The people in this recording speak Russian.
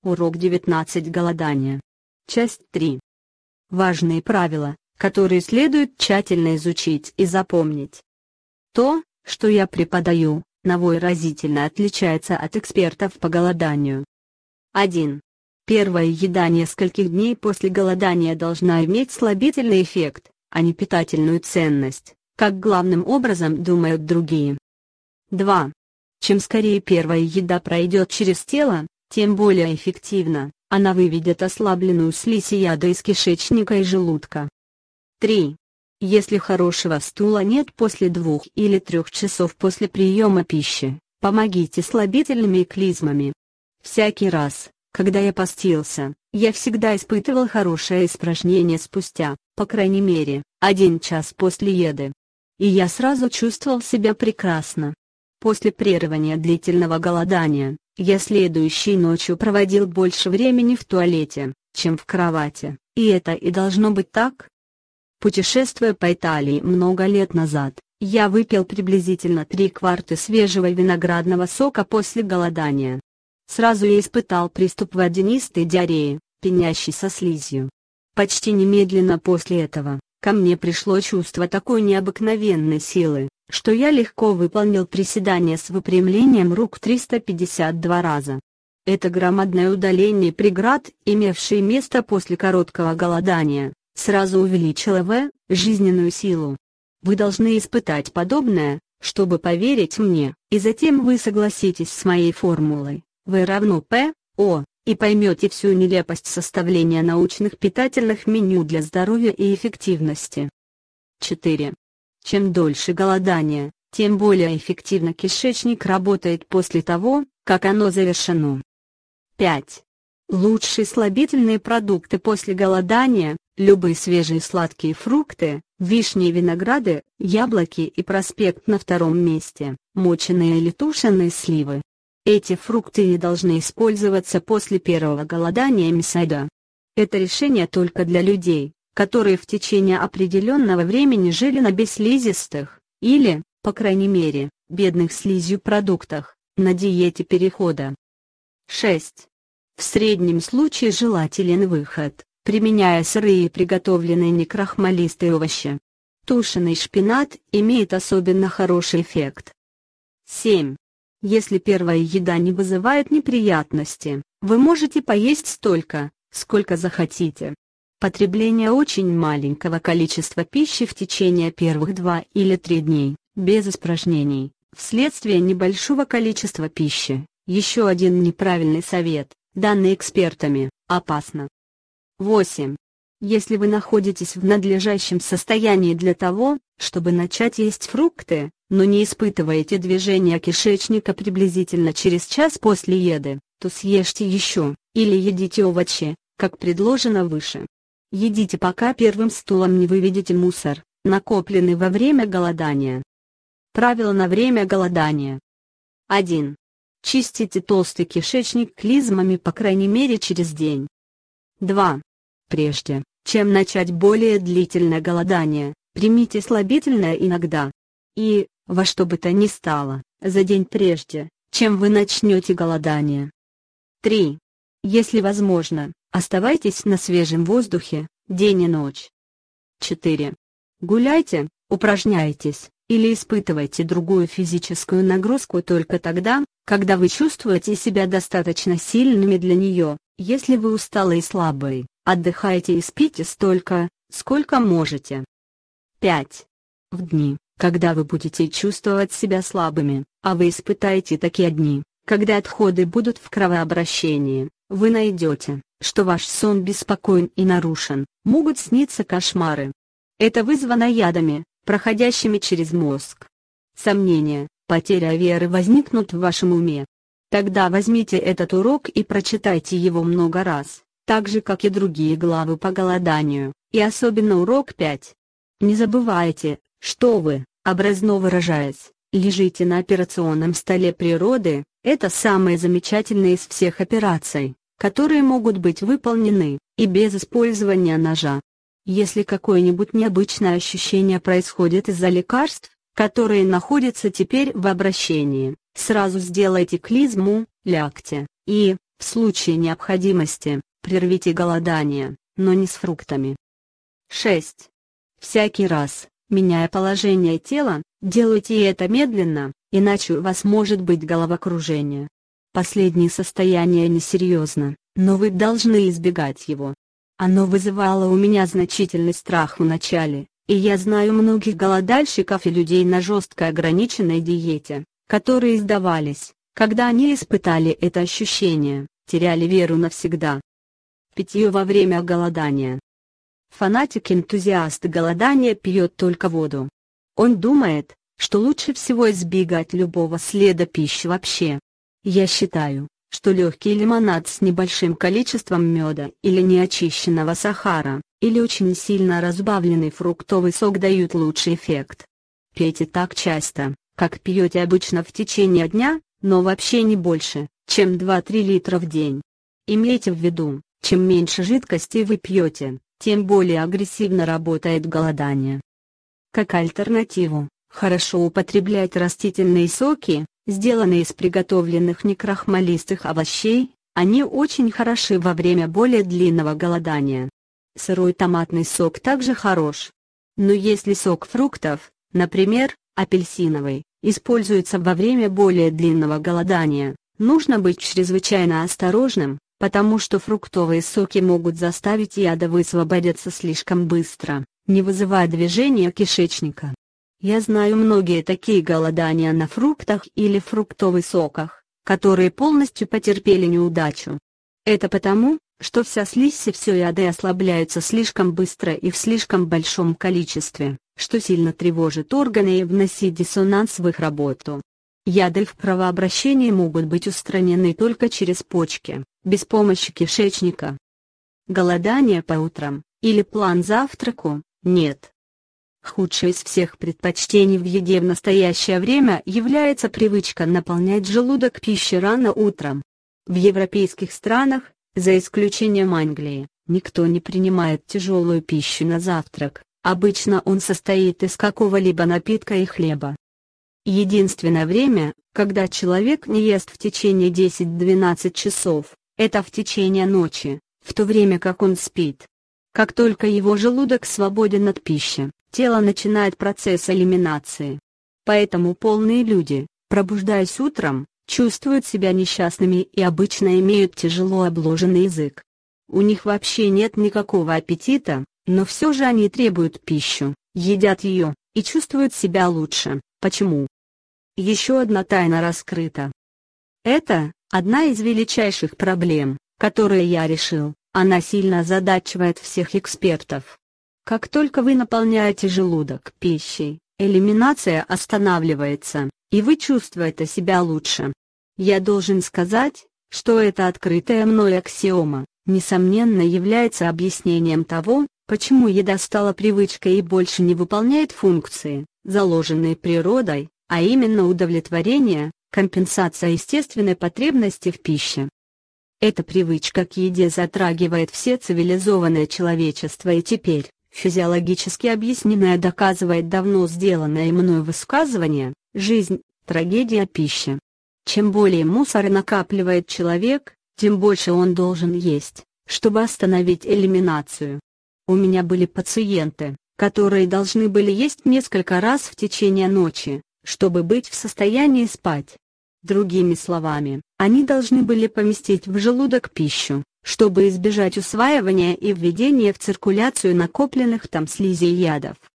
Урок 19. Голодание. Часть 3. Важные правила, которые следует тщательно изучить и запомнить. То, что я преподаю, разительно отличается от экспертов по голоданию. 1. Первая еда нескольких дней после голодания должна иметь слабительный эффект, а не питательную ценность, как главным образом думают другие. 2. Чем скорее первая еда пройдет через тело, тем более эффективно она выведет ослабленную слизь и яда из кишечника и желудка. 3. Если хорошего стула нет после 2 или 3 часов после приема пищи, помогите слабительными и клизмами. Всякий раз, когда я постился, я всегда испытывал хорошее испражнение спустя, по крайней мере, 1 час после еды. И я сразу чувствовал себя прекрасно. После прерывания длительного голодания, я следующей ночью проводил больше времени в туалете, чем в кровати, и это и должно быть так. Путешествуя по Италии много лет назад, я выпил приблизительно 3 кварты свежего виноградного сока после голодания. Сразу я испытал приступ водянистой диареи, пенящей со слизью. Почти немедленно после этого, ко мне пришло чувство такой необыкновенной силы, что я легко выполнил приседания с выпрямлением рук 352 раза. Это громадное удаление преград, имевшее место после короткого голодания, сразу увеличило жизненную силу. Вы должны испытать подобное, чтобы поверить мне, и затем вы согласитесь с моей формулой V равно P, O, и поймете всю нелепость составления научных питательных меню для здоровья и эффективности. 4. Чем дольше голодание, тем более эффективно кишечник работает после того, как оно завершено. 5. Лучшие слабительные продукты после голодания, любые свежие сладкие фрукты, вишни и винограды, яблоки и проспект на 2-м месте, моченые или тушеные сливы. Эти фрукты не должны использоваться после первого голодания мясоеда. Это решение только для людей, которые в течение определенного времени жили на бесслизистых, или, по крайней мере, бедных слизью продуктах, на диете перехода. 6. В среднем случае желателен выход, применяя сырые и приготовленные некрахмалистые овощи. Тушеный шпинат имеет особенно хороший эффект. 7. Если первая еда не вызывает неприятности, вы можете поесть столько, сколько захотите. Потребление очень маленького количества пищи в течение первых 2 или 3 дней, без испражнений, вследствие небольшого количества пищи, еще один неправильный совет, данный экспертами, опасно. 8. Если вы находитесь в надлежащем состоянии для того, чтобы начать есть фрукты, но не испытываете движения кишечника приблизительно через час после еды, то съешьте еще, или едите овощи, как предложено выше. Едите, пока первым стулом не выведете мусор, накопленный во время голодания. Правила на время голодания. 1. Чистите толстый кишечник клизмами по крайней мере через день. 2. Прежде, чем начать более длительное голодание, примите слабительное иногда. И, во что бы то ни стало, за день прежде, чем вы начнете голодание. 3. Если возможно, оставайтесь на свежем воздухе, день и ночь. 4. Гуляйте, упражняйтесь, или испытывайте другую физическую нагрузку только тогда, когда вы чувствуете себя достаточно сильными для нее. Если вы усталый и слабый, отдыхайте и спите столько, сколько можете. 5. В дни, когда вы будете чувствовать себя слабыми, а вы испытаете такие дни, когда отходы будут в кровообращении, вы найдете, что ваш сон беспокоен и нарушен, могут сниться кошмары. Это вызвано ядами, проходящими через мозг. Сомнения, потеря веры возникнут в вашем уме. Тогда возьмите этот урок и прочитайте его много раз, так же как и другие главы по голоданию, и особенно урок 5. Не забывайте, что вы, образно выражаясь, лежите на операционном столе природы. Это самая замечательная из всех операций, которые могут быть выполнены, и без использования ножа. Если какое-нибудь необычное ощущение происходит из-за лекарств, которые находятся теперь в обращении, сразу сделайте клизму, лягте, и, В случае необходимости, прервите голодание, но не с фруктами. 6. Всякий раз, меняя положение тела, делайте это медленно, иначе у вас может быть головокружение. Последнее состояние несерьезно, но вы должны избегать его. Оно вызывало у меня значительный страх в начале, и я знаю многих голодальщиков и людей на жестко ограниченной диете, которые сдавались, когда они испытали это ощущение, теряли веру навсегда. Питье во время голодания. Фанатик-энтузиаст голодания пьет только воду. Он думает, что лучше всего избегать любого следа пищи вообще. Я считаю, что легкий лимонад с небольшим количеством меда или неочищенного сахара, или очень сильно разбавленный фруктовый сок дают лучший эффект. Пейте так часто, как пьете обычно в течение дня, но вообще не больше, чем 2-3 литра в день. Имейте в виду, чем меньше жидкости вы пьете, тем более агрессивно работает голодание. Как альтернативу, хорошо употреблять растительные соки, сделанные из приготовленных некрахмалистых овощей, они очень хороши во время более длинного голодания. Сырой томатный сок также хорош. Но если сок фруктов, например, апельсиновый, используется во время более длинного голодания, нужно быть чрезвычайно осторожным, потому что фруктовые соки могут заставить яда высвободиться слишком быстро, не вызывая движения кишечника. Я знаю многие такие голодания на фруктах или фруктовых соках, которые полностью потерпели неудачу. Это потому, что вся слизь и все яды ослабляются слишком быстро и в слишком большом количестве, что сильно тревожит органы и вносит диссонанс в их работу. Яды в кровообращении могут быть устранены только через почки, без помощи кишечника. Голодание по утрам, или план завтраку, нет. Худшее из всех предпочтений в еде в настоящее время является привычка наполнять желудок пищей рано утром. В европейских странах, за исключением Англии, никто не принимает тяжелую пищу на завтрак, обычно он состоит из какого-либо напитка и хлеба. Единственное время, когда человек не ест в течение 10-12 часов, это в течение ночи, в то время как он спит. Как только его желудок свободен от пищи, тело начинает процесс элиминации. Поэтому полные люди, пробуждаясь утром, чувствуют себя несчастными и обычно имеют тяжело обложенный язык. У них вообще нет никакого аппетита, но все же они требуют пищу, едят ее, и чувствуют себя лучше. Почему? Еще одна тайна раскрыта. Это одна из величайших проблем, которые я решил, она сильно озадачивает всех экспертов. Как только вы наполняете желудок пищей, элиминация останавливается, и вы чувствуете себя лучше. Я должен сказать, что эта открытая мной аксиома, несомненно является объяснением того, почему еда стала привычкой и больше не выполняет функции, заложенные природой, а именно удовлетворение, компенсация естественной потребности в пище. Эта привычка к еде затрагивает все цивилизованное человечество и теперь, физиологически объясненное доказывает давно сделанное мною высказывание: жизнь – трагедия пищи. Чем более мусора накапливает человек, тем больше он должен есть, чтобы остановить элиминацию. У меня были пациенты, которые должны были есть несколько раз в течение ночи, чтобы быть в состоянии спать. Другими словами, они должны были поместить в желудок пищу, чтобы избежать усваивания и введения в циркуляцию накопленных там слизей и ядов.